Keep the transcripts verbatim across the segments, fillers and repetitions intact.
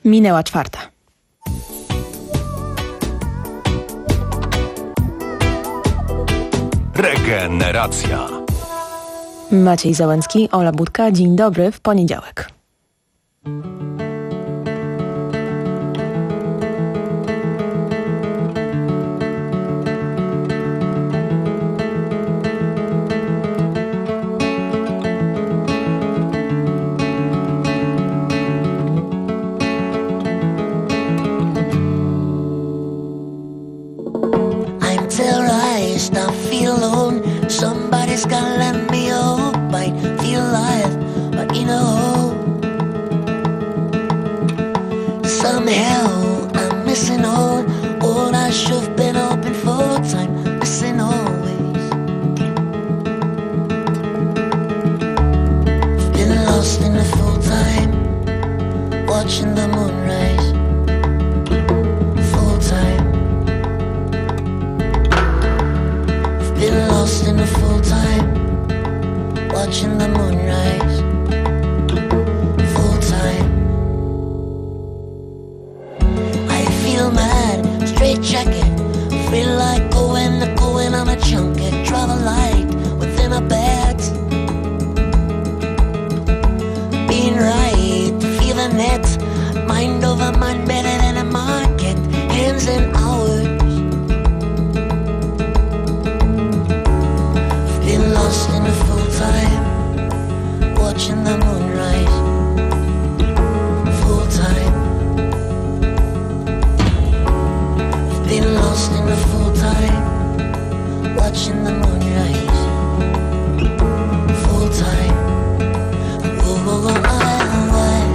Minęła czwarta. Regeneracja. Maciej Załęcki, Ola Budka. Dzień dobry w poniedziałek. Somebody's gotta let me hope I feel alive, but you know, somehow I'm missing all, all I should've been hoping for. Time missing always. I've been lost in the full time, watching the moonrise. Full time. Been lost in the full time, watching the moonrise. Full time. I feel mad, straight jacket, feel like going, going on a junket. Travel light within a bed. Being right, feel the net, mind over mind better than a market. Hands in hours. Lost in the full time, watching the moonrise. Full time. I've been lost in the full time, watching the moonrise. Full time. Whoa, whoa, whoa, whoa, whoa.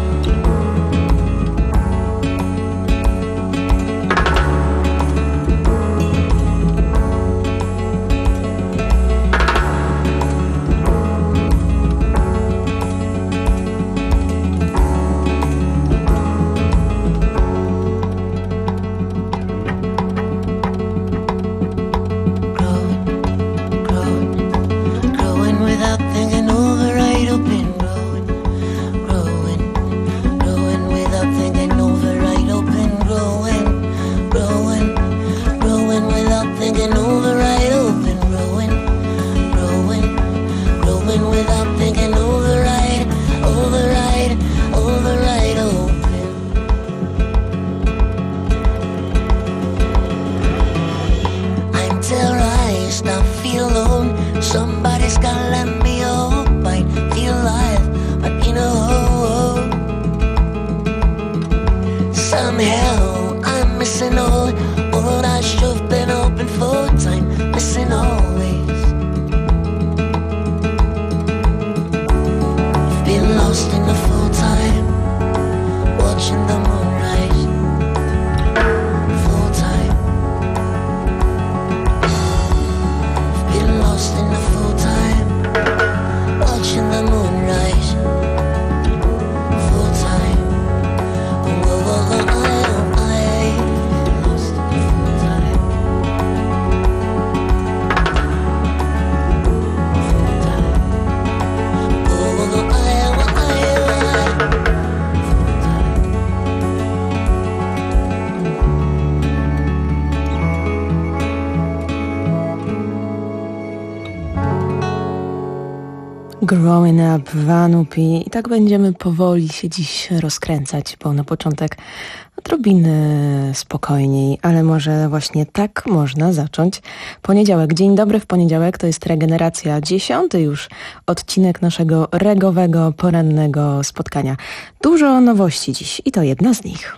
Growing Up, Vanupi. I tak będziemy powoli się dziś rozkręcać, bo na początek odrobiny spokojniej, ale może właśnie tak można zacząć poniedziałek. Dzień dobry w poniedziałek, to jest Regeneracja, dziesiąty już odcinek naszego regowego, porannego spotkania. Dużo nowości dziś i to jedna z nich.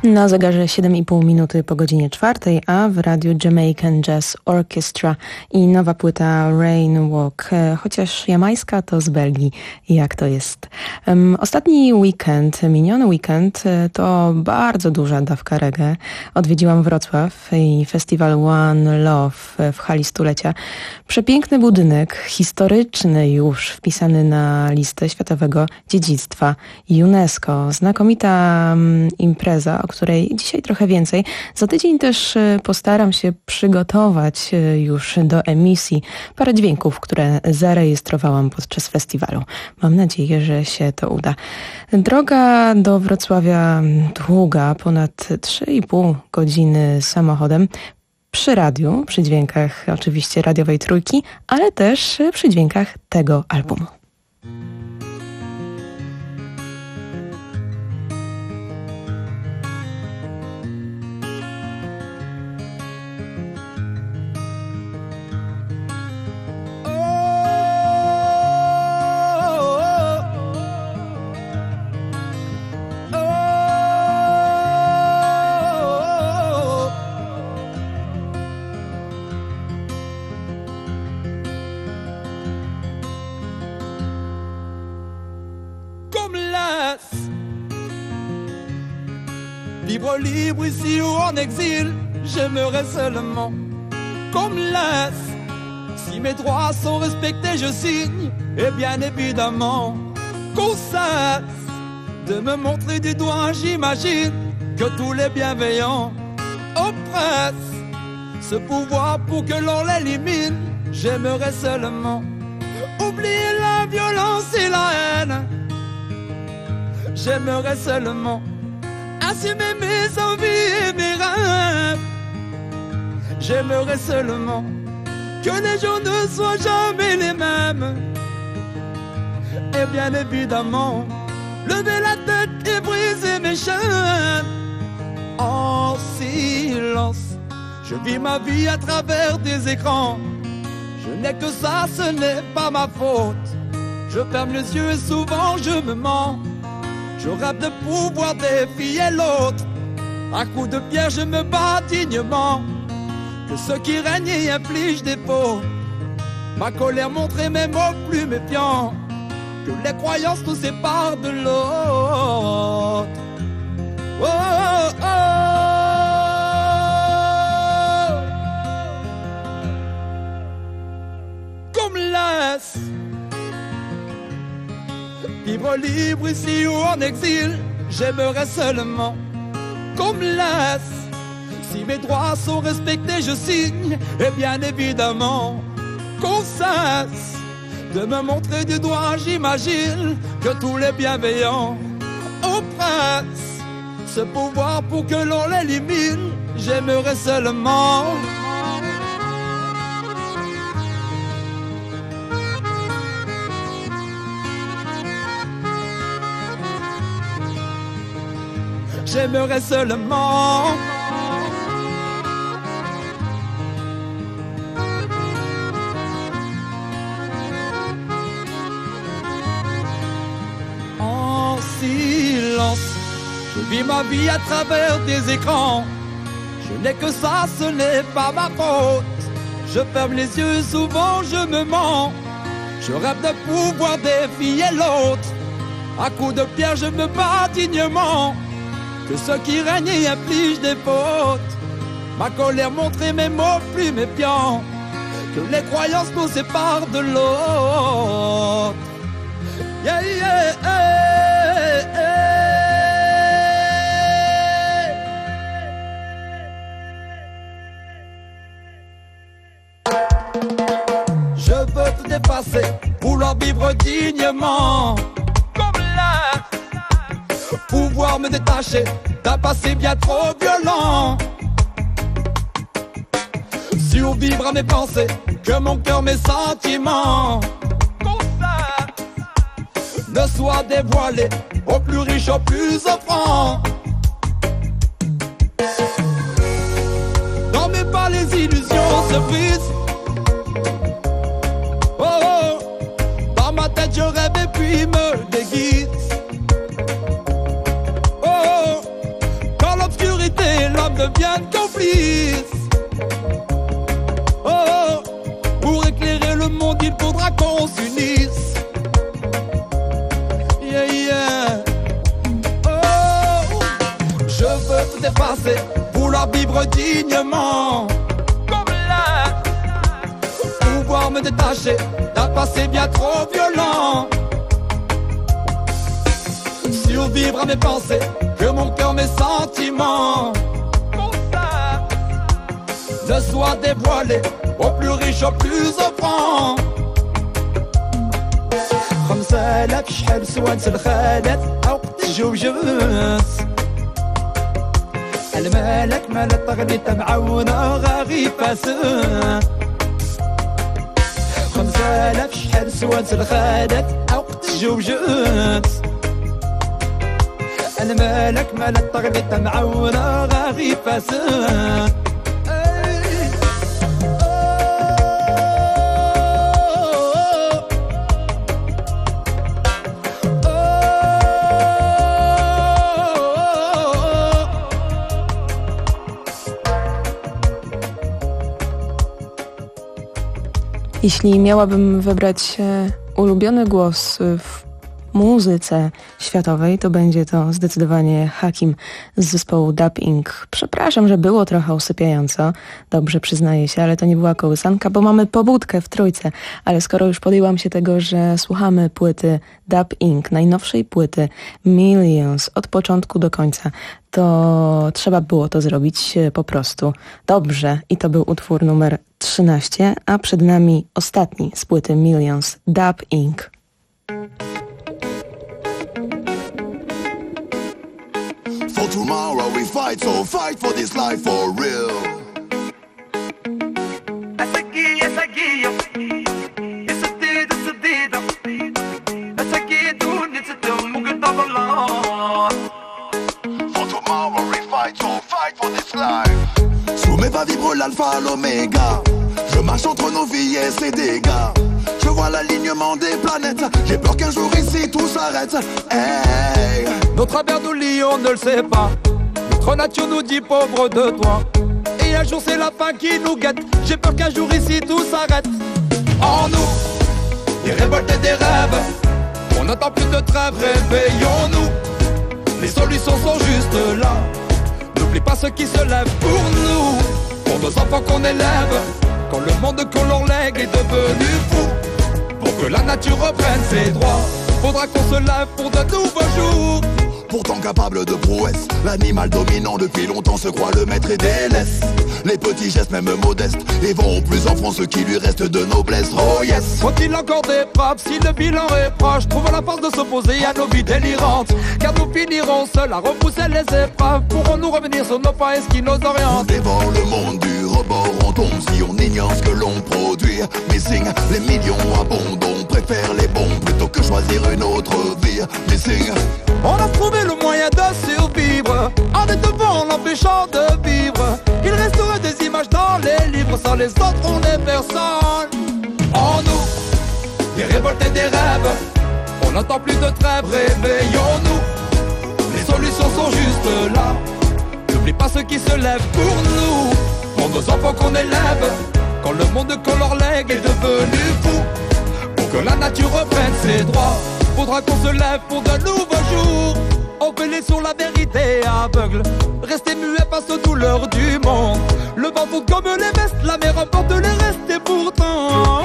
Na zegarze siedem i pół minuty po godzinie czwartej, a w radiu Jamaican Jazz Orchestra i nowa płyta Rain Walk, chociaż jamańska, to z Belgii. Jak to jest? Um, ostatni weekend, miniony weekend to bardzo duża dawka reggae. Odwiedziłam Wrocław i festiwal One Love w hali stulecia. Przepiękny budynek, historyczny już, wpisany na listę Światowego Dziedzictwa UNESCO. Znakomita um, impreza, o której dzisiaj trochę więcej. Za tydzień też postaram się przygotować już do emisji parę dźwięków, które zarejestrowałam podczas festiwalu. Mam nadzieję, że się to uda. Droga do Wrocławia długa, ponad trzy i pół godziny samochodem. Przy radiu, przy dźwiękach oczywiście radiowej trójki, ale też przy dźwiękach tego albumu. Vivre libre ici ou en exil, j'aimerais seulement qu'on me laisse. Si mes droits sont respectés, je signe, et bien évidemment qu'on cesse de me montrer du doigt. J'imagine que tous les bienveillants oppressent ce pouvoir pour que l'on l'élimine. J'aimerais seulement oublier la violence et la haine. J'aimerais seulement assumer mes envies et mes rêves. J'aimerais seulement que les gens ne soient jamais les mêmes. Et bien évidemment, lever la tête et briser mes chaînes. En silence, je vis ma vie à travers des écrans. Je n'ai que ça, ce n'est pas ma faute. Je ferme les yeux et souvent je me mens. Je rêve de pouvoir défier l'autre. À coups de pierre je me bats dignement. Que ceux qui règnent y infligent des fautes. Ma colère montrait mes mots plus méfiants. Que les croyances nous séparent de l'autre. Oh, oh, oh. Qu'on me laisse vivre libre ici ou en exil. J'aimerais seulement qu'on me laisse. Si mes droits sont respectés, je signe. Et bien évidemment qu'on cesse de me montrer du doigt. J'imagine que tous les bienveillants oppressent ce pouvoir pour que l'on l'élimine. J'aimerais seulement J'aimerais seulement en silence. Je vis ma vie à travers des écrans. Je n'ai que ça, ce n'est pas ma faute. Je ferme les yeux, souvent je me mens. Je rêve de pouvoir défier l'autre. À coups de pierre, je me bats dignement. Que ceux qui règnent y infligent des fautes. Ma colère montrait mes mots plus méfiants. Que les croyances nous séparent de l'autre. Yeah, yeah, hey, hey. Je veux tout dépasser, vouloir vivre dignement. Comme là, pouvoir me détacher d'un passé bien trop violent. Survivre à mes pensées, que mon cœur, mes sentiments ne soient dévoilés aux plus riches, aux plus offrants. Dans mes pas les illusions se brisent. Oh, oh, dans ma tête je rêve et puis me déguise. complices. Oh, oh, pour éclairer le monde, il faudra qu'on s'unisse. Yeah, yeah. Oh, je veux tout effacer, vouloir vivre dignement. Comme là, pouvoir me détacher d'un passé bien trop violent. Survivre à mes pensées, que mon cœur, mes sentiments ne soient dévoilés aux plus riches, aux plus offrants. خمسة آلاف شحال سوانس الخالات أو تجوجس المالك مال الطغنية معاونة غاغي فاسد. خمسة آلاف شحال سوانس الخالات أو تجوجس المالك مال الطغنية معاونة غاغي فاسد. Jeśli miałabym wybrać ulubiony głos w muzyce światowej, to będzie to zdecydowanie Hakim z zespołu Dub Incorporated. Przepraszam, że było trochę usypiająco, dobrze przyznaję się, ale to nie była kołysanka, bo mamy pobudkę w trójce, ale skoro już podjęłam się tego, że słuchamy płyty Dub Incorporated, najnowszej płyty Millions od początku do końca, to trzeba było to zrobić po prostu dobrze i to był utwór numer trzynaście, a przed nami ostatni z płyty Millions, Dub Incorporated. For tomorrow we fight, so fight for this life for real. For tomorrow we fight, so fight for this life. Sous mes pas vibre l'alpha, l'oméga. Je marche entre nos vies et ses dégâts. Je vois l'alignement des planètes. J'ai peur qu'un jour ici tout s'arrête. Hey. Notre avenir nous lie, on ne le sait pas. Notre nature nous dit pauvre de toi. Et un jour c'est la fin qui nous guette. J'ai peur qu'un jour ici tout s'arrête. En nous, des révoltes et des rêves. On n'entend plus de trêve, réveillons-nous. Les solutions sont juste là. N'oublie pas ceux qui se lèvent pour nous. Pour nos enfants qu'on élève. Quand le monde qu'on leur lègue est devenu fou. Pour que la nature reprenne ses droits, faudra qu'on se lève pour de nouveaux jours. Pourtant capable de prouesse, l'animal dominant depuis longtemps se croit le maître et délaisse les petits gestes même modestes et vont au plus enfant ce qui lui reste de noblesse. Oh yes. Faut-il encore des frappes si le bilan est proche? Trouvons la force de s'opposer à nos vies délirantes, car nous finirons seuls à repousser les épreuves. Pourrons-nous revenir sur nos pas et ce qui nous oriente? On dévore le monde du rebord, on tombe si on ignore ce que l'on produit. Missing, les millions abondent, on préfère les bons plutôt que choisir une autre vie. Missing. On a trouvé le moyen de survivre en devant l'empêchant de vivre. Il resterait des images dans les livres, sans les autres on est personne. En nous, des révoltes et des rêves. On n'entend plus de trêve, réveillons-nous. Les solutions sont juste là. N'oublie pas ceux qui se lèvent pour nous. Pour nos enfants qu'on élève. Quand le monde qu'on leur lègue est devenu fou. Pour que la nature reprenne ses droits, faudra qu'on se lève pour de nouveaux jours. On veille sur la vérité aveugle. Rester muet face aux douleurs du monde. Le vent fout comme les vestes, la mer emporte les restes et pourtant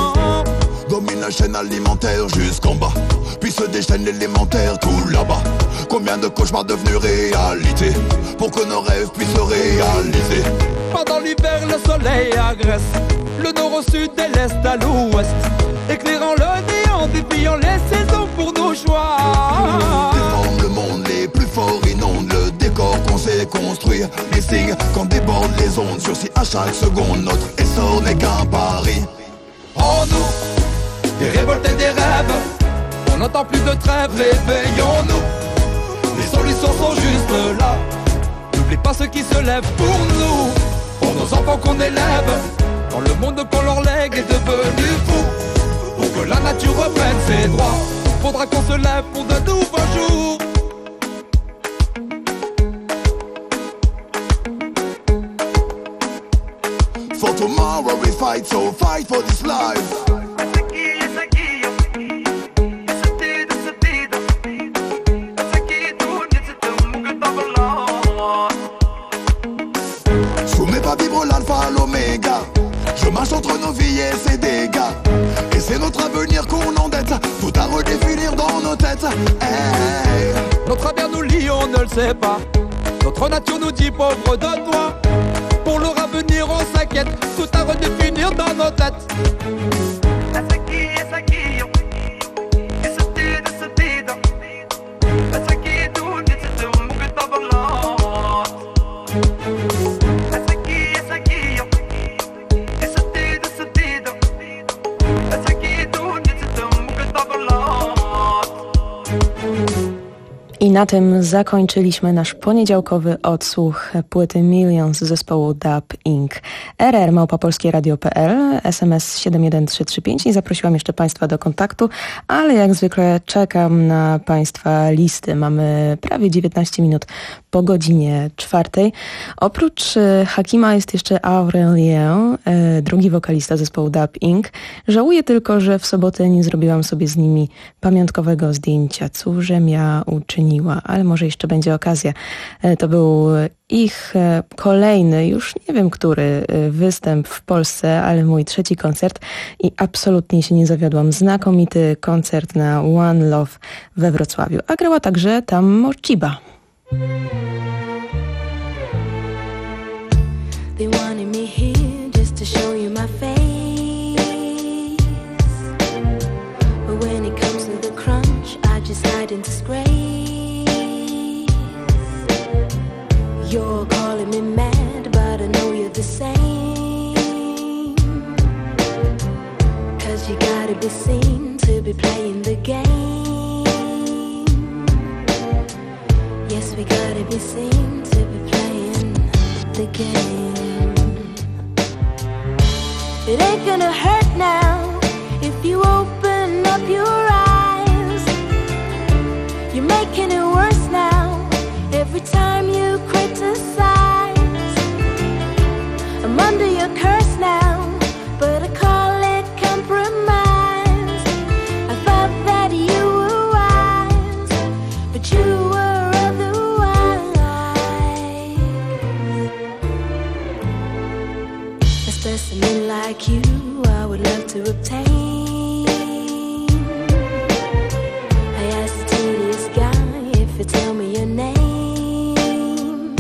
domine la chaîne alimentaire jusqu'en bas. Puis se déchaîne l'élémentaire tout là-bas. Combien de cauchemars devenus réalité pour que nos rêves puissent se réaliser. Pendant l'hiver le soleil agresse le nord au sud et l'est à l'ouest, éclairant le néant, défiant les saisons pour nos choix. Déforme le monde, les plus forts inondent le décor qu'on sait construire. Les signes quand débordent les ondes, sursis à chaque seconde. Notre essor n'est qu'un pari. En nous, des révoltes et des rêves. On n'entend plus de trêve, réveillons-nous. Les solutions sont juste là. N'oublie pas ceux qui se lèvent pour nous. Pour nos enfants qu'on élève. Quand le monde qu'on leur lègue est devenu fou. Pour que la nature reprenne ses droits, faudra qu'on se lève pour de nouveaux jours. fight, so fight for this life. Soumets pas vibre l'alpha, l'oméga. Je marche entre nos vies et ses dégâts. Et c'est notre avenir qu'on endette. Tout à redéfinir dans nos têtes. Hey. Notre avenir nous lie, on ne le sait pas. Notre nature nous dit pauvre de toi. Pour leur avenir on s'inquiète. Tout à redéfinir dans nos têtes. I na tym zakończyliśmy nasz poniedziałkowy odsłuch płyty Millions zespołu Dub Incorporated. r r małpa polskie radio kropka p l, S M S siedem jeden trzy trzy pięć. Nie zaprosiłam jeszcze Państwa do kontaktu, ale jak zwykle czekam na Państwa listy. Mamy prawie dziewiętnaście minut po godzinie czwartej. Oprócz Hakima jest jeszcze Aurelien, drugi wokalista zespołu Dub Incorporated. Żałuję tylko, że w sobotę nie zrobiłam sobie z nimi pamiątkowego zdjęcia. Cóżem ja uczyniła, ale może jeszcze będzie okazja. To był ich kolejny, już nie wiem który, występ w Polsce, ale mój trzeci koncert i absolutnie się nie zawiodłam. Znakomity koncert na One Love we Wrocławiu. A grała także tam Morciba. They wanted me here just to show you my face, but when it comes to the crunch, I just hide in disgrace. You're calling me mad, but I know you're the same, 'cause you gotta be seen to be playing the game. Yes, we gotta be seen to be playing the game. It ain't gonna hurt now if you open up your eyes. You're making it worse now every time you criticize. I'm under your curse now, but I call it compromise. I thought that you were wise, but you were otherwise. A specimen like you I would love to obtain. I asked the tedious guy if you tell me your name.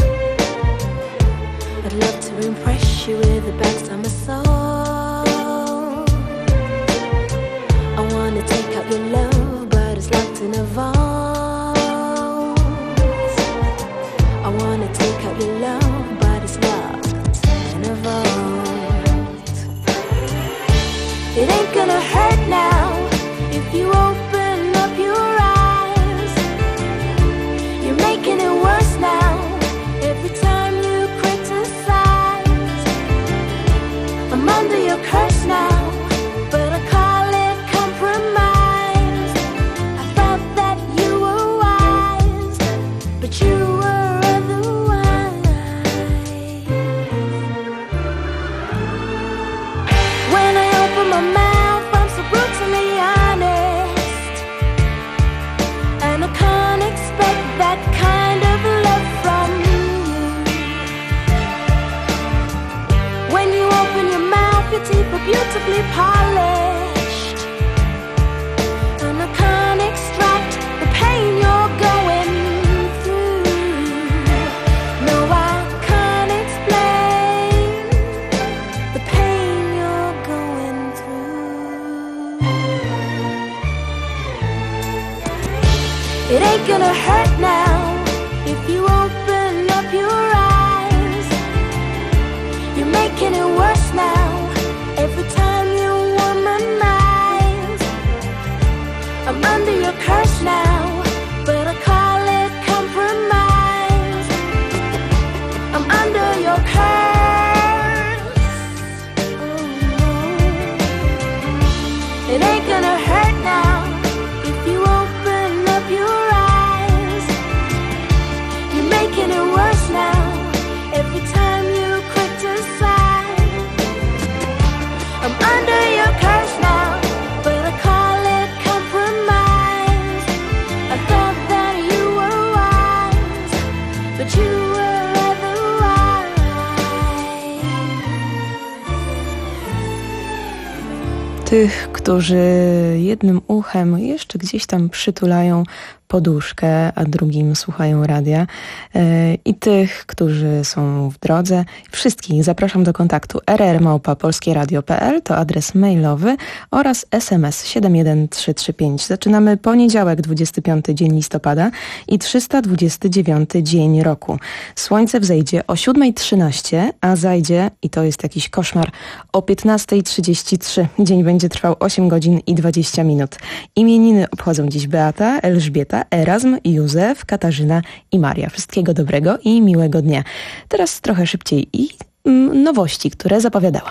I'd love to impress you with the backside my soul. I wanna take out your love, but it's locked in a vault. I wanna take out your love, but it's locked in a vault. It ain't gonna hurt now if you open up your eyes. You're making it worse now every time you criticize. I'm under your curse now, but I call it compromise. I thought that you were wise, but you were otherwise. When I open my mouth, I'm so brutally honest, and I can't expect that kind of love from you. When you open your mouth, your teeth are beautifully polished, and I can't extract the pain you're going through. No, I can't explain the pain you're going through. It ain't gonna hurt now if you open up your eyes. You're making it worse now every time you womanize. I'm under your curse now, but I call it compromise. I'm under your curse. Oh no. It ain't gonna hurt now if you open up your eyes. tych, którzy jednym uchem jeszcze gdzieś tam przytulają poduszkę, a drugim słuchają radia, i tych, którzy są w drodze. Wszystkich zapraszam do kontaktu r r małpa polskie radio kropka p l, to adres mailowy, oraz es em es siedem jeden trzy trzy pięć. Zaczynamy poniedziałek, dwudziesty piąty dzień listopada i trzysta dwudziesty dziewiąty dzień roku. Słońce wzejdzie o siódma trzynaście, a zajdzie, i to jest jakiś koszmar, o piętnasta trzydzieści trzy. Dzień będzie trwał osiem godzin i dwadzieścia minut. Imieniny obchodzą dziś Beata, Elżbieta, Erazm, Józef, Katarzyna i Maria. Wszystkiego dobrego i miłego dnia. Teraz trochę szybciej i mm, nowości, które zapowiadałam.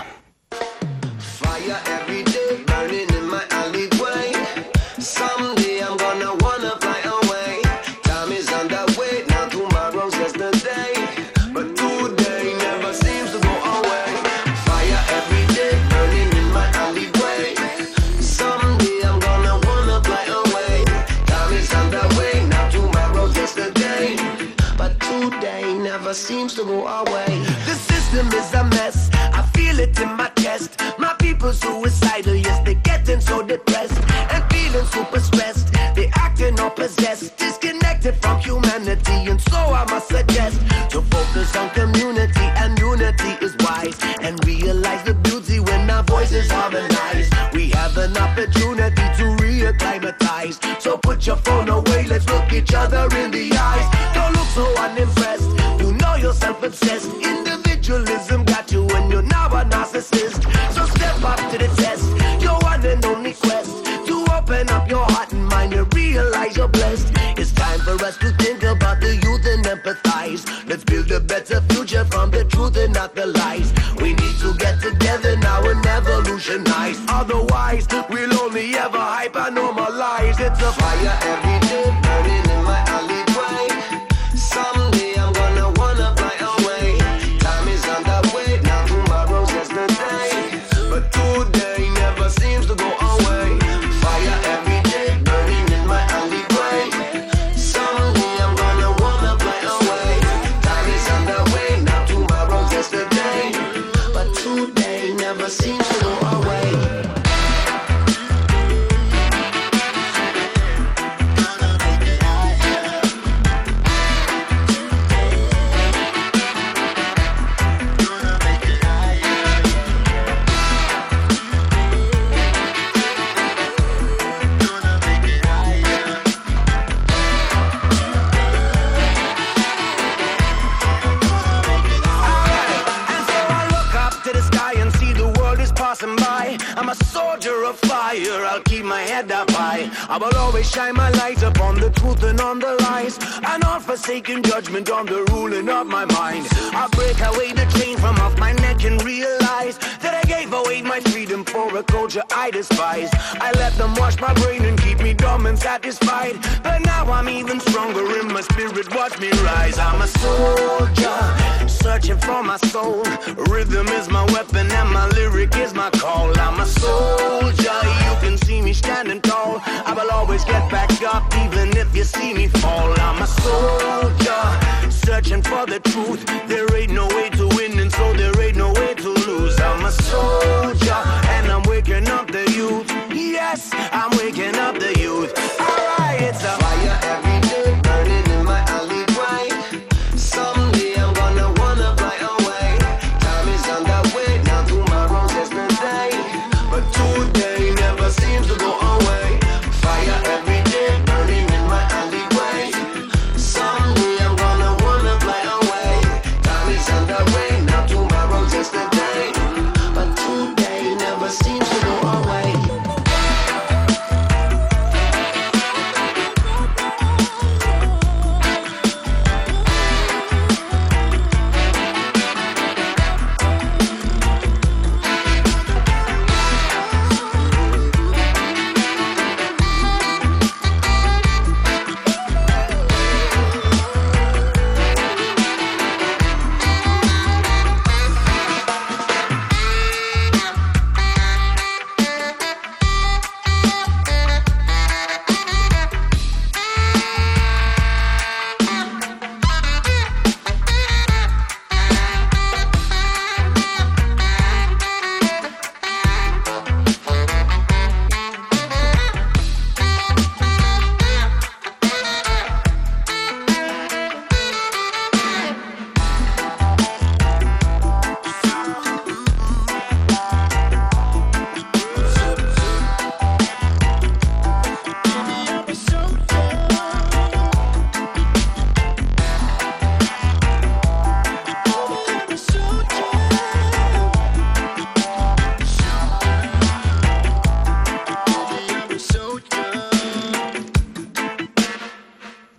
Seems to go our way. The system is a mess. I feel it in my chest. My people suicidal, yes, they're getting so depressed and feeling super stressed. They acting all possessed, disconnected from humanity. And so I must suggest to focus on community, and unity is wise, and realize the beauty when our voices harmonize. We have an opportunity to reacclimatize. So put your phone away, let's look each other in the eyes. Don't look so unimpressed. You're self-obsessed. Individualism got you and you're now a narcissist. So step up to the test. Your one and only quest to open up your heart and mind and realize you're blessed. It's time for us to think about the youth and empathize. Let's build a better future from the truth and not the lies. We need to get together now and evolutionize. Otherwise, we'll only ever hype and normalize. It's a fire every day burning in my alleyway. Someday I'm gonna wanna fly away. Time is on the way, now tomorrow's yesterday. But today never seems to go away. Fire every day burning in my alleyway. Someday I'm gonna wanna fly away. Time is on the way, now tomorrow's yesterday. But today never seems to go away. I'm a soldier of fire, I'll keep my head up high. I will always shine my light upon the truth and on the lies, and all forsaken judgment on the ruling of my mind. I'll break away the chain from off my neck and realize that I gave away my freedom for a culture I despise. I let them wash my brain and keep me dumb and satisfied, but now I'm even stronger in my spirit, watch me rise. I'm a soldier, searching for my soul. Rhythm is my weapon and my lyric is my call. I'm a soldier, you can see me standing tall. I will always get back up even if you see me fall. I'm a soldier, searching for the truth. There ain't no way to win and so there ain't no way to lose. I'm a soldier and I'm waking up the youth. Yes, I'm waking up the youth. Alright, it's a fire every day burning in my alleyway. Someday I'm gonna wanna fly away. Time is on the way, now tomorrow's yesterday. But today never seems to go away. Fire every day burning in my alleyway. Someday I'm gonna wanna fly away. Time is on the way, now tomorrow's yesterday. But today never seems to go away.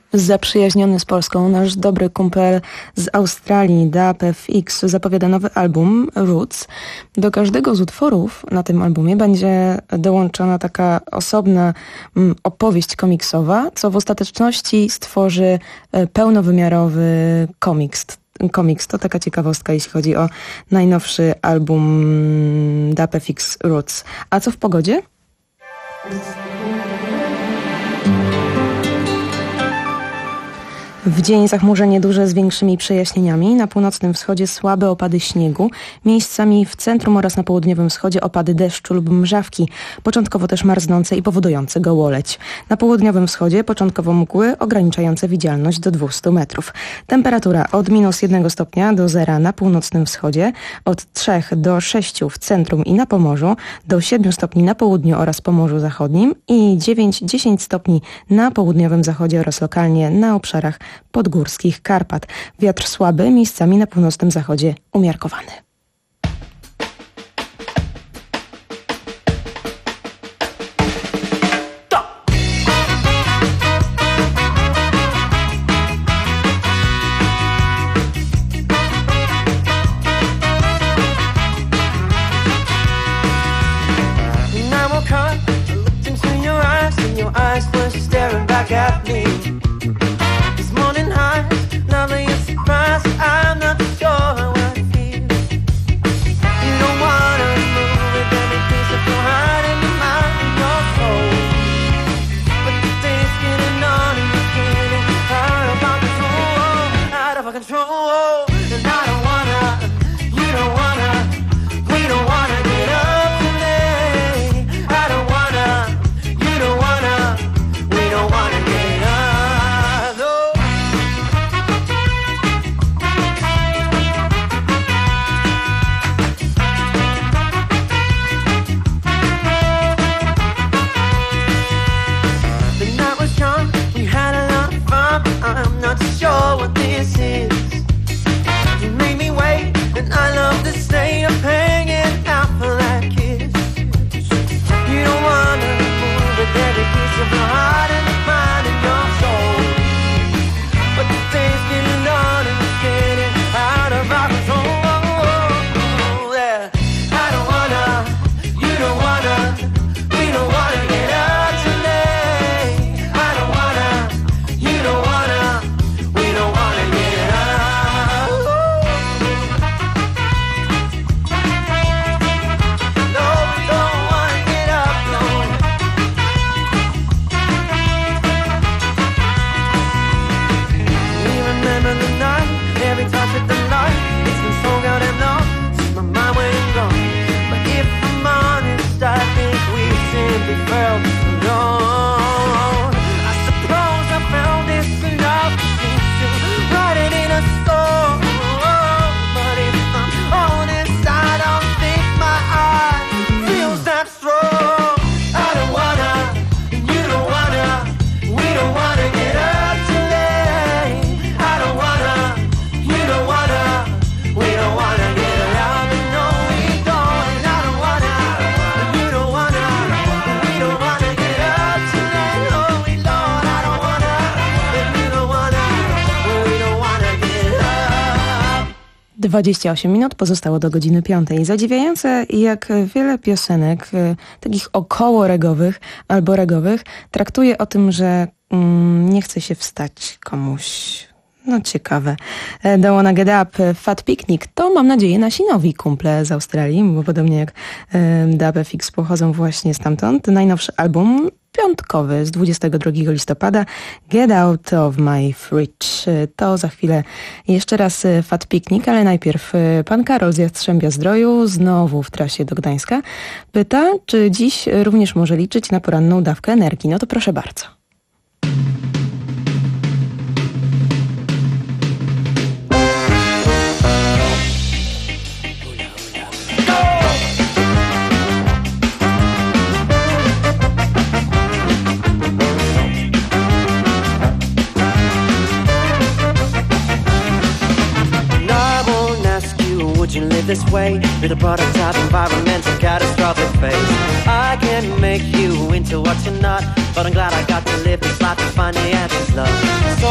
Zaprzyjaźniony z Polską, nasz dobry kumpel z Australii, D A P F X, zapowiada nowy album Roots. Do każdego z utworów na tym albumie będzie dołączona taka osobna mm, opowieść komiksowa, co w ostateczności stworzy pełnowymiarowy komiks. Komiks to taka ciekawostka, jeśli chodzi o najnowszy album D A P F X Roots. A co w pogodzie? W dzień zachmurzenie duże z większymi przejaśnieniami. Na północnym wschodzie słabe opady śniegu. Miejscami w centrum oraz na południowym wschodzie opady deszczu lub mrzawki. Początkowo też marznące i powodujące gołoleć. Na południowym wschodzie początkowo mgły ograniczające widzialność do dwieście metrów. Temperatura od minus jednego stopnia do zera na północnym wschodzie. Od trzech do sześciu w centrum i na Pomorzu. Do siedmiu stopni na południu oraz Pomorzu Zachodnim. I dziewięć do dziesięciu stopni na południowym zachodzie oraz lokalnie na obszarach podgórskich Karpat. Wiatr słaby, miejscami na północnym zachodzie umiarkowany. dwadzieścia osiem minut pozostało do godziny piątej. Zadziwiające, jak wiele piosenek, takich około regowych albo regowych, traktuje o tym, że mm, nie chce się wstać komuś. No ciekawe. Don't Wanna Get Up, Fat Picnic, to mam nadzieję nasi nowi kumple z Australii, bo podobnie jak D A P F X pochodzą właśnie stamtąd. Najnowszy album piątkowy z dwudziestego drugiego listopada, Get Out of My Fridge. To za chwilę jeszcze raz Fat Picnic, ale najpierw pan Karol z Jastrzębia Zdroju, znowu w trasie do Gdańska, pyta, czy dziś również może liczyć na poranną dawkę energii. No to proszę bardzo. This way with a prototype environmental catastrophic phase. I can make you into what you're not, but I'm glad I got to live this life to find the answers, love. So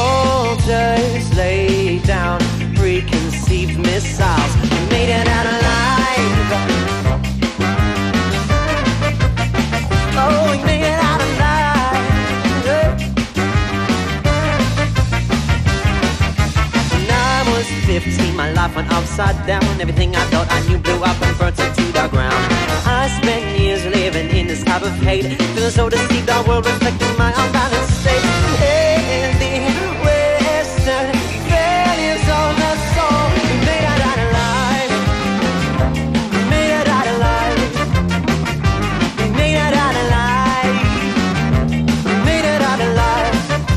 went upside down. Everything I thought I knew blew up and burnt it to the ground. I spent years living in this type of hate, feeling so deceived, our world reflecting my unbalanced state. In the western values of the soul, we made it out alive. We made it out alive. We made it out alive. We made it out alive.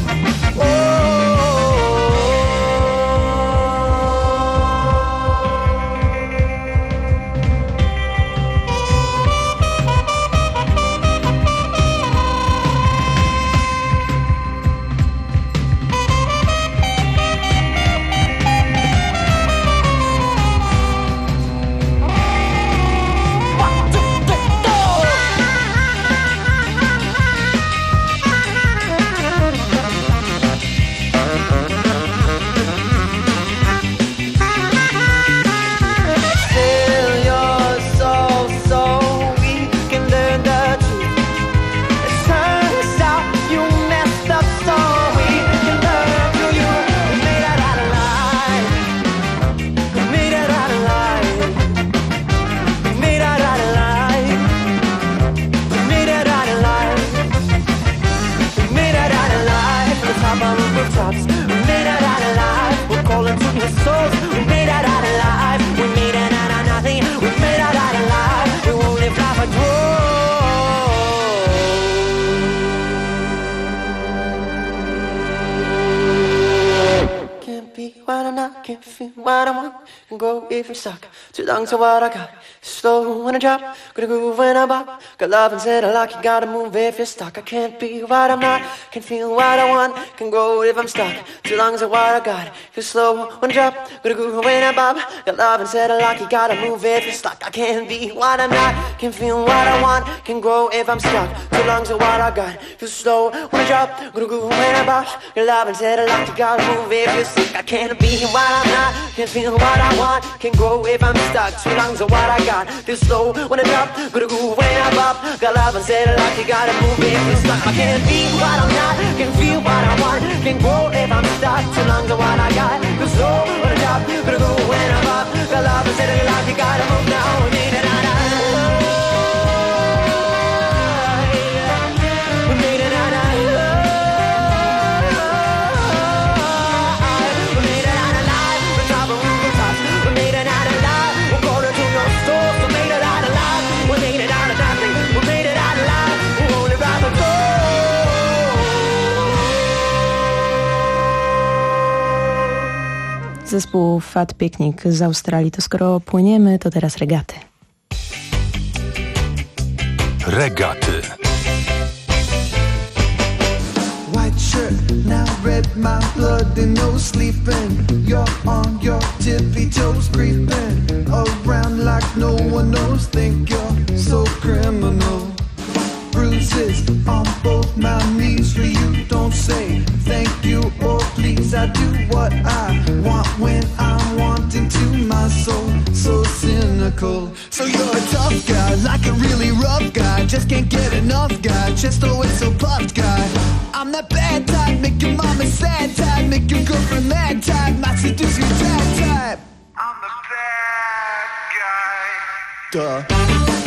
Can't feel what I want and grow if I'm stuck too long to what I got. Slow when I drop, gonna groove when I bop. Got love instead of luck, you gotta move if you're stuck. I can't be what I'm not, can't feel what I want, can grow if I'm stuck too long to what I got. Feel slow when I drop, gonna groove when I bop. Got love instead of luck, you gotta move if you're stuck. I can't be what I'm not, can feel what I want, can grow if I'm stuck too long to what I got. Feel slow when I drop, gonna groove when I bop. Got love instead of luck, you gotta move if you're stuck. I can't be what I'm not, can feel what I want, can grow if I'm stuck too long to what I got. Feel slow when I drop, gonna groove when I bop. Got love instead of luck, you gotta move if you're stuck. I can't be what I'm not, can feel what I want, can grow if I'm stuck too long to what I got. Feel slow when I drop, gonna groove when I bop. Got love instead of luck, you gotta move now. We made it out of We made it out of We made it out alive. We're top of the top. We made it out alive. We're going to your store. We made it out alive. We made it out of nothing. We made it out alive. We're only round the door. Zespół Fat Picnic z Australii. To skoro płyniemy, to teraz regaty. Regaty. White shirt, now red, my blood and no sleeping. You're on your tippy toes, creeping around like no one knows. Think you're so criminal. Bruises on both my knees for you. Don't say thank you or please. I do what I want when I'm wanting to. My soul so cynical. So you're a tough guy, like a really rough guy. Just can't get enough guy, just always so puffed guy. I'm that bad type, make your mama sad type, make your girlfriend mad type, might seduce you that type. I'm the bad guy. Duh.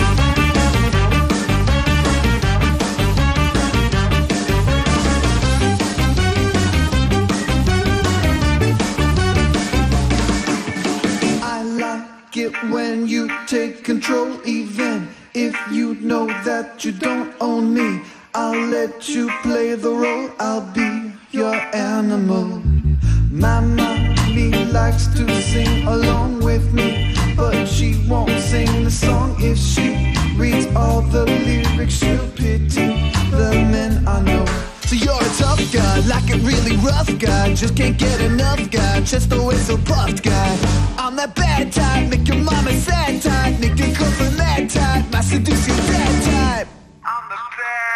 It when you take control, even if you know that you don't own me. I'll let you play the role, I'll be your animal. My mommy likes to sing along with me, but she won't sing the song. If she reads all the lyrics, she'll pity the men I know. So you're a tough guy, like a really rough guy. Just can't get enough guy, just always so puffed guy. I'm that bad type, make your mama sad type, make your girlfriend mad type, my seduce your dad type. I'm the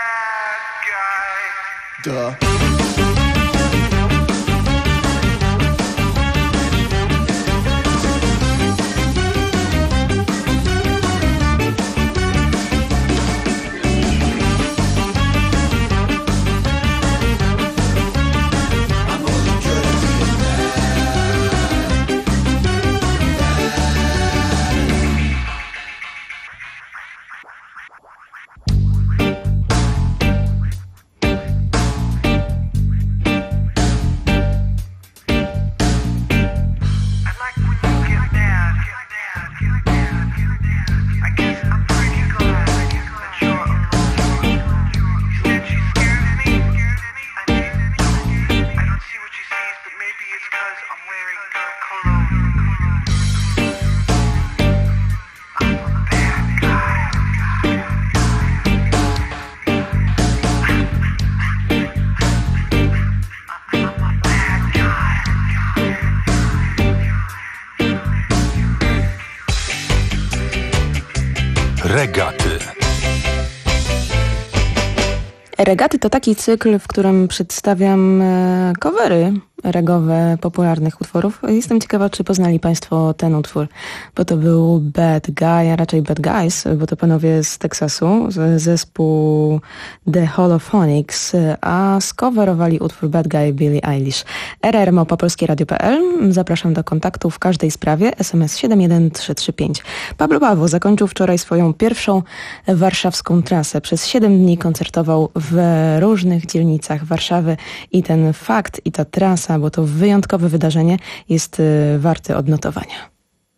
bad guy. Duh. Regaty. Regaty to taki cykl, w którym przedstawiam covery regowe popularnych utworów. Jestem ciekawa, czy poznali Państwo ten utwór, bo to był Bad Guy, a raczej Bad Guys, bo to panowie z Teksasu, zespół The Holophonics, a skoverowali utwór Bad Guy Billie Eilish. r r małpa polskie radio kropka p l. Zapraszam do kontaktu w każdej sprawie. S M S siedem jeden trzy trzy pięć. Pablo Paweł zakończył wczoraj swoją pierwszą warszawską trasę. Przez siedem dni koncertował w różnych dzielnicach Warszawy i ten fakt i ta trasa, bo to wyjątkowe wydarzenie, jest warty odnotowania.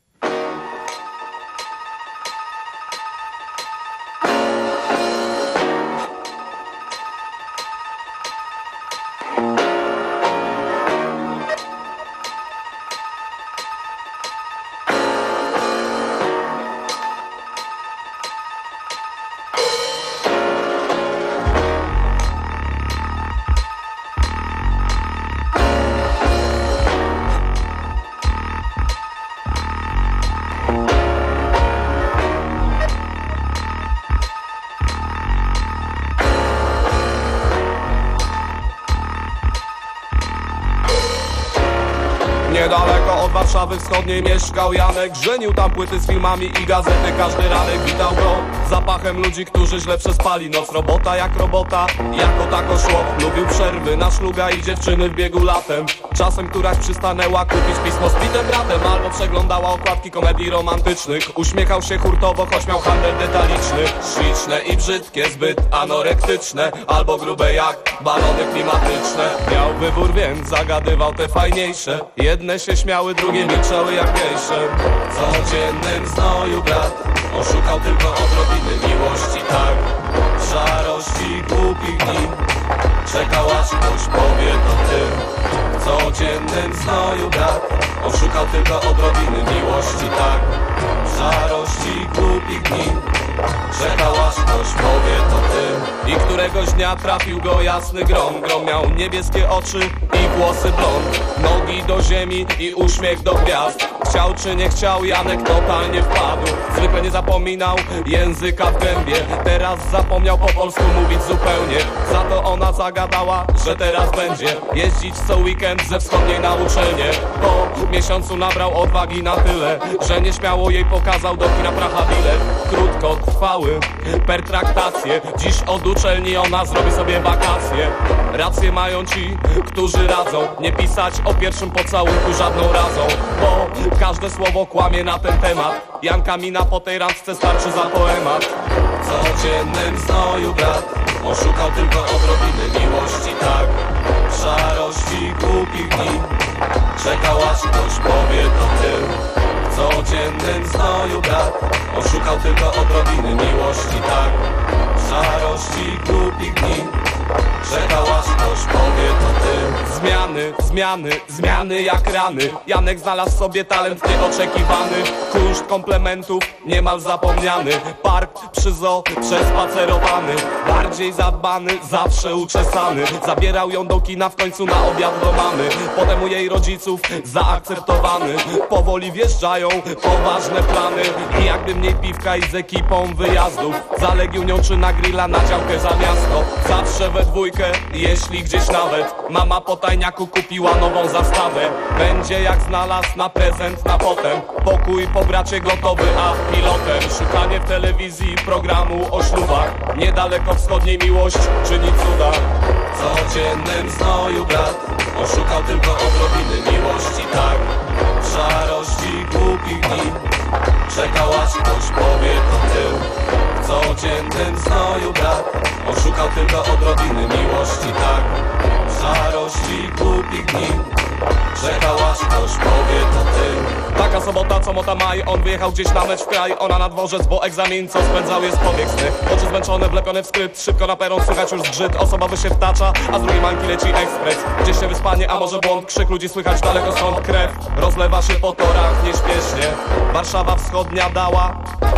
Niedaleko od Warszawy Wschodniej mieszkał Janek. Żenił tam płyty z filmami i gazety każdy ranek. Witał go zapachem ludzi, którzy źle przespali noc. Robota jak robota, jako tako szło. Lubił przerwy na szluga i dziewczyny w biegu latem. Czasem któraś przystanęła kupić pismo z Pitem bratem, albo przeglądała okładki komedii romantycznych. Uśmiechał się hurtowo, choć miał handel detaliczny. Śliczne i brzydkie, zbyt anorektyczne, albo grube jak balony klimatyczne. Miał wybór, więc zagadywał te fajniejsze. Jedne się śmiały, drugie milczały jak gejsze. W codziennym znoju brat oszukał tylko odrobiny miłości, tak. W szarości głupich dni czekał, aż ktoś powie to ty. W codziennym znoju brat oszukał tylko odrobiny miłości, tak. W szarości głupich dni czekał, aż ktoś powie to ty. I któregoś dnia trafił go jasny grom. Grom miał niebieskie oczy i włosy blond, nogi do ziemi i uśmiech do gwiazd. Chciał czy nie chciał, Janek totalnie wpadł. Zwykle nie zapominał języka w gębie. Teraz zapomniał po polsku mówić zupełnie. Za to ona zagadała, że teraz będzie jeździć co weekend ze wschodniej na uczelnię. Po miesiącu nabrał odwagi na tyle, że nieśmiało jej pokazał do kina Praha bilet. Krótko trwały pertraktacje. Dziś od uczelni ona zrobi sobie wakacje. Rację mają ci, którzy radzą nie pisać o pierwszym pocałunku żadną razą, bo każde słowo kłamie na ten temat. Janka mina po tej randce starczy za poemat. W codziennym znoju brat oszukał tylko odrobiny miłości, tak. W szarości głupich dni czekał, aż ktoś powie to ty. W codziennym znoju brat oszukał tylko odrobiny miłości, tak. W szarości głupich dni czekał, aż ktoś powie to ty. Zmiany, zmiany, zmiany jak rany. Janek znalazł sobie talent nieoczekiwany. Kunszt komplementów niemal zapomniany. Park przy zoo przespacerowany. Bardziej zadbany, zawsze uczesany. Zabierał ją do kina w końcu na obiad do mamy. Potem u jej rodziców zaakceptowany. Powoli wjeżdżają poważne plany. I jakby mniej piwka i z ekipą wyjazdów. Zalegił nią czy na grilla na działkę za miasto. Zawsze we dwójkę, jeśli gdzieś nawet. Mama po tajniaku kupiła nową zastawę. Będzie jak znalazł na prezent na potem. Pokój po bracie gotowy, a pilotem. Szukanie w telewizji programu o ślubach. Niedaleko wschodniej miłość czyni cuda. W codziennym znoju brat oszukał tylko odrobiny miłości, tak. W szarości głupich dni czekał, aż ktoś powie to ty. W codziennym znoju brat oszukał tylko odrobiny miłości, tak. W szarości głupich dni czekał, aż ktoś powie to ty. Taka sobota, co mota maj, on wyjechał gdzieś na mecz w kraj. Ona na dworzec, bo egzamin, co spędzał jest pobieg sny. Oczy zmęczone, wlepione w skrypt, szybko na peron, słychać już zgrzyt. Osoba by się wtacza, a z drugiej mańki leci ekspres. Gdzieś się wyspanie, a może błąd, krzyk ludzi słychać daleko stąd. Krew rozlewa się po torach nieśpiesznie. Warszawa wschodnia dała,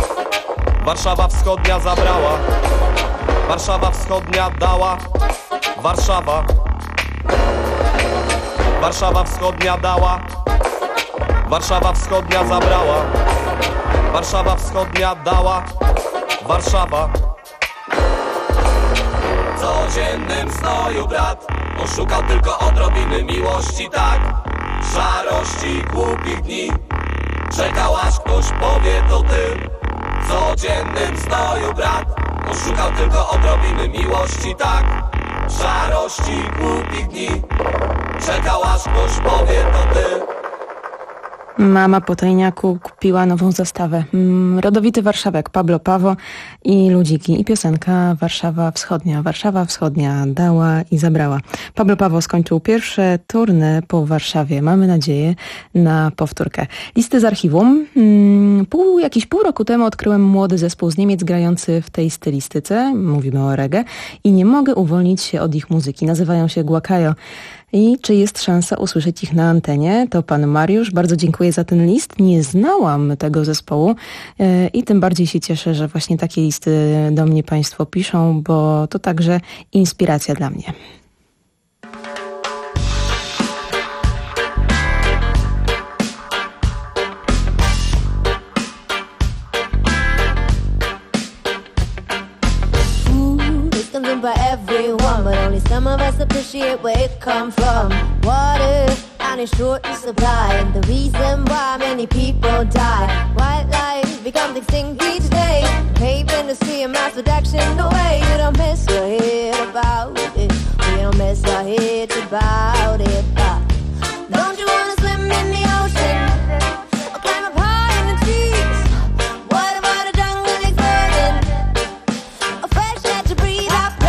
Warszawa wschodnia zabrała. Warszawa wschodnia dała, Warszawa. Warszawa wschodnia dała, Warszawa wschodnia zabrała. Warszawa wschodnia dała, Warszawa. W codziennym znoju brat poszukał tylko odrobiny miłości, tak. Szarości głupich dni czekał, aż ktoś powie to ty. W codziennym znoju brat poszukał tylko odrobiny miłości, tak. Szarości głupich dni czekał, aż ktoś powie to ty. Mama po tajniaku kupiła nową zastawę. Rodowity Warszawek, Pablo Pawo i Ludziki i piosenka Warszawa Wschodnia. Warszawa Wschodnia dała i zabrała. Pablo Pawo skończył pierwsze tournée po Warszawie. Mamy nadzieję na powtórkę. Listy z archiwum. Pół, jakiś pół roku temu odkryłem młody zespół z Niemiec grający w tej stylistyce. Mówimy o reggae. I nie mogę uwolnić się od ich muzyki. Nazywają się Guacayo. I czy jest szansa usłyszeć ich na antenie? To pan Mariusz. Bardzo dziękuję za ten list. Nie znałam tego zespołu yy, i tym bardziej się cieszę, że właśnie takie listy do mnie państwo piszą, bo to także inspiracja dla mnie. By everyone, but only some of us appreciate where it comes from. Water and it's short in supply, and the reason why many people die. Wildlife becomes extinct each day. Cave industry and mass production. No way, you don't miss your head about it. We don't miss our heads about it. But don't you wanna swim in the ocean or climb up high in the trees? What about a jungle explosion? A fresh air to breathe.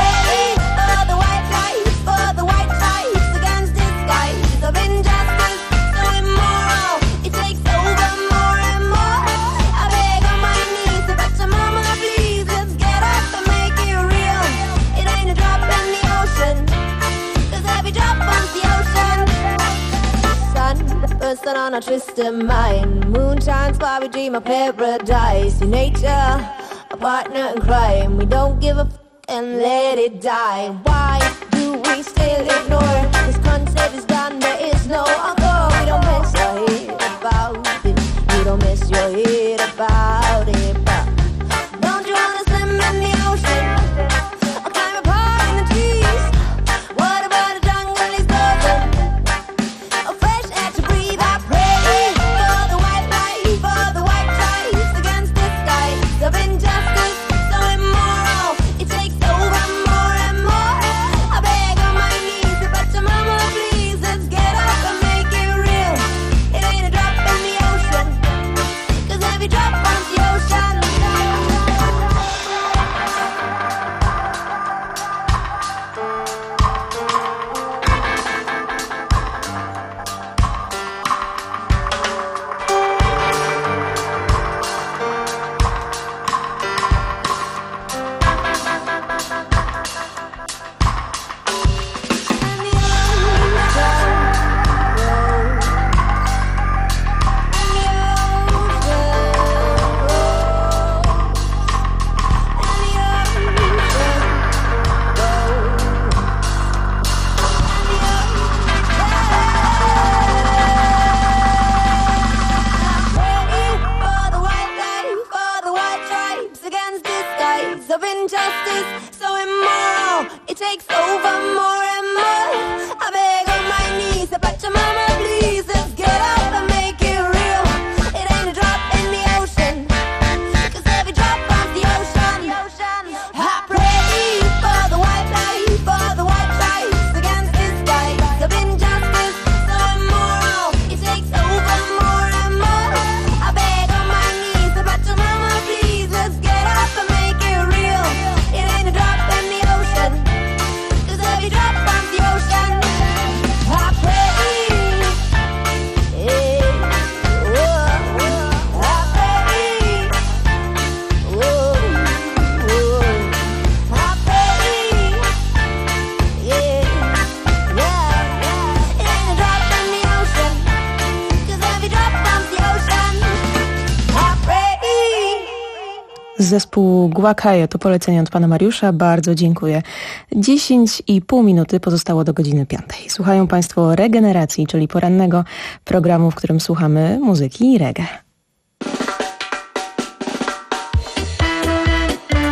On a twisted mind, moonshine's why we dream of paradise. In nature, a partner in crime. We don't give a f*** and let it die. Why do we still ignore this concept is done? There is no encore. We don't miss your head about it. You don't miss your head about it. But don't you wanna swim in the ocean or climb up high in the trees? What about a jungle explosion? A fresh air to breathe. I pray for the white light, for the white stripes against the skies of injustice so immoral. It takes over more and more. I beg on my knees, but your mama, please, let's get up and make it real. It ain't a drop in the ocean, 'cause every drop wants the ocean. Zespół Guacayo to polecenie od pana Mariusza. Bardzo dziękuję. dziesięć i pół minuty pozostało do godziny piątej. Słuchają państwo Regeneracji, czyli porannego programu, w którym słuchamy muzyki i reggae.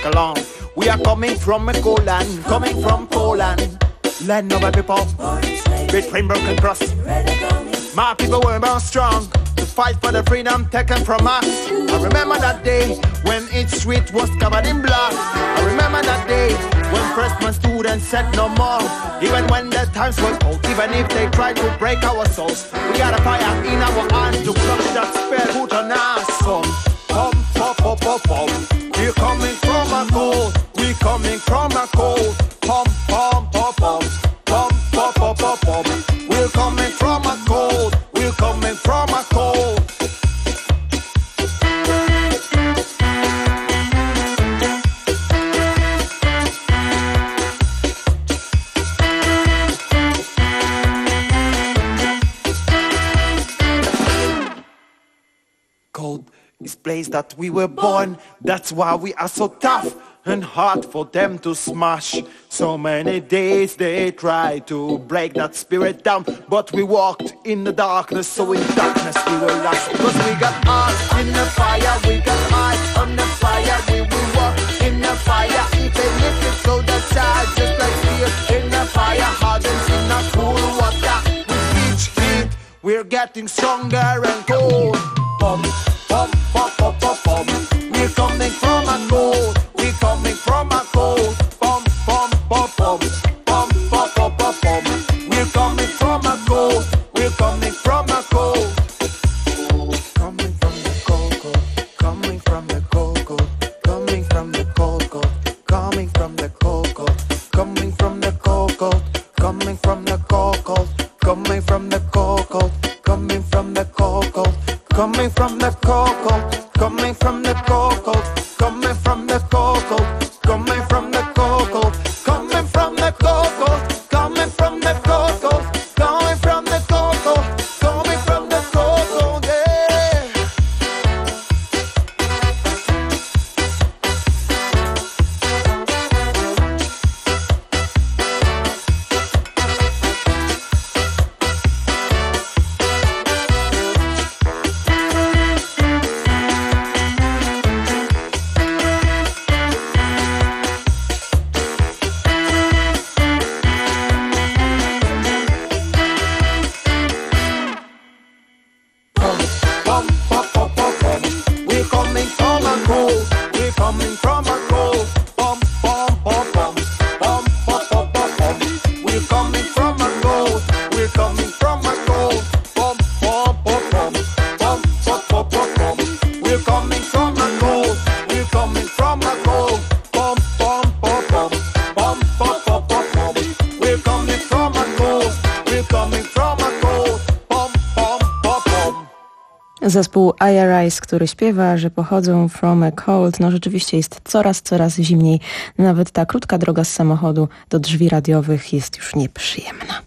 along. We are coming from a cold land, coming from Poland, land of our people, between broken cross. My people were more strong to fight for the freedom taken from us. I remember that day when each street was covered in blood. I remember that day when freshman students said no more. Even when the times were cold, even if they tried to break our souls, we got a fire in our hands to crush that spare put on us. So, pom, pom, pom, pom, pom. We're coming from a cold. We're coming from a cold. Pom, pom, pom, pom. Pom, pom, pom, pom, pom. We're coming from a cold. We're coming from a cold. Cold is place that we were born. That's why we are so tough and hard for them to smash. So many days they tried to break that spirit down, but we walked in the darkness, so in darkness we were lost. Cause we got heart in the fire, we got heart on the fire. We will walk in the fire, even if it's so that's hard. Just like steel in the fire, hardens in the cool water. With each heat, we're getting stronger and cold. Bum, bum, bum, bum, bum, bum. We're coming from a cold. We're coming from a cold. Bum, bum, bum, bum, bum, bum, bum, bum, bum. We're coming from a cold. We're coming from a cold. Coming from the cold, cold. Coming from the cold, cold. Coming from the cold, cold. Coming from the cold, cold. Coming from the cold, cold. Coming from the cold, cold. Coming from the cold, cold. Coming from the cold, cold. Coming from the cold, cold. Coming from the cold, cold. Coming from the cold, cold. Coming from the cold, cold. Coming from the cold, cold. Coming from the cold, cold. Coming from the cold, cold. Coming from the cold, cold. Yeah. Zespół I R I's, który śpiewa, że pochodzą from a cold, no rzeczywiście jest coraz, coraz zimniej. Nawet ta krótka droga z samochodu do drzwi radiowych jest już nieprzyjemna.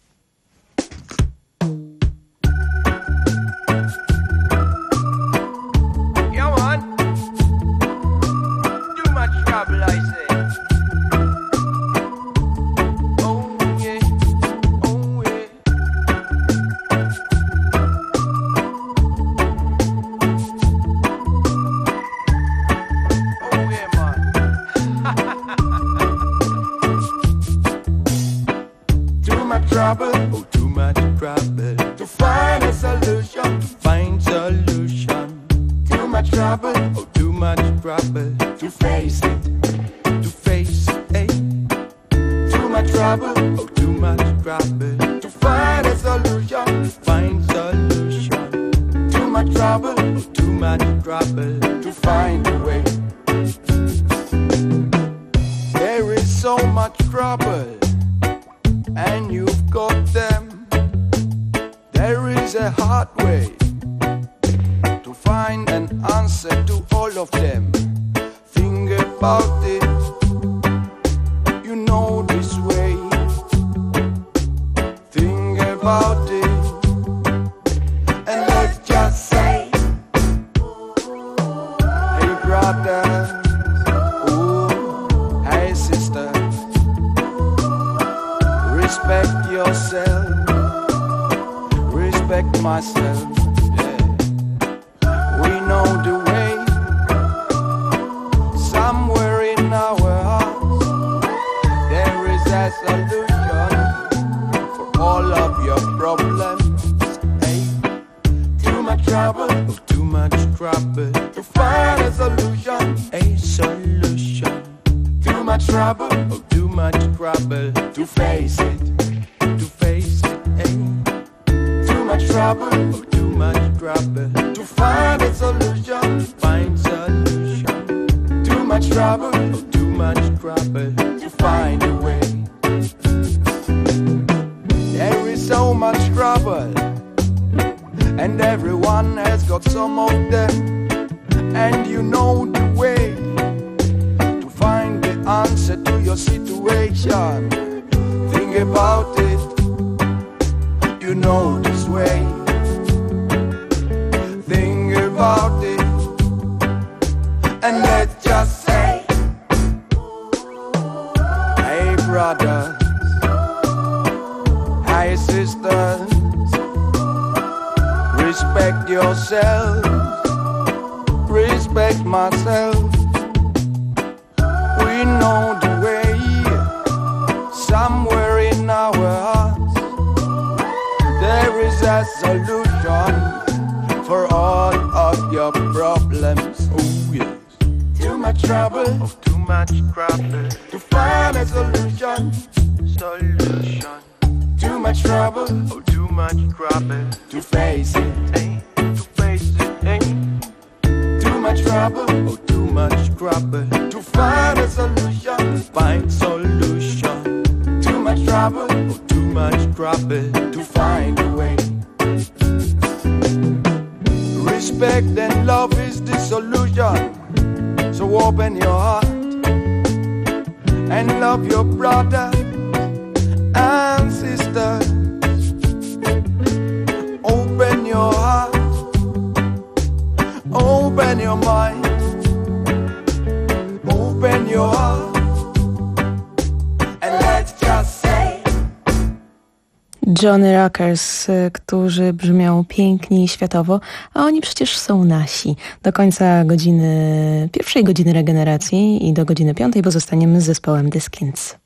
Trouble, oh too much trouble to find a solution, to find solution. Too much trouble, oh too much trouble to face it, to face it. Too much trouble, oh too much trouble to find a solution, to find solution. Too much trouble, oh too much trouble to find a way. There is so much trouble, and you've got them. There is a hard way to find an answer to all of them. Think about it, you know this way. Think about it, and let's just say, hey brother, oh, hey sister, respect yourself, respect myself, yeah. We know the way, somewhere in our solution for all of your problems. Hey, too much trouble, oh, too much trouble to find a solution. A solution. Too much trouble, oh, too much trouble to face it, to face it. Hey, too much trouble, oh, too much trouble to find a solution. Find solution. Too much trouble, oh, too much trouble to find a way. There is so much trouble, and everyone has got some of them, and you know the way to find the answer to your situation. Think about it, you know this way. Think about it, and let's just say, hey brothers, hey sisters, respect yourself, respect myself. We know the way, somewhere in our hearts there is a solution for all of your problems. Oh yes. Too much trouble, oh, too much trouble to find a solution. Solution. Too much trouble, oh, too much trouble to face it, hey, to face it, hey. Too much trouble, oh, too much trouble to find a solution. Find solution. Too much trouble, oh, too much trouble to find a way. Respect and love is the solution. So open your heart and love your brother and sisters. Open your heart, open your mind, open your heart, and let's just say. Johnny Rockers, którzy brzmią pięknie i światowo, a oni przecież są nasi. Do końca godziny, pierwszej godziny regeneracji i do godziny piątej pozostaniemy z zespołem The Skins.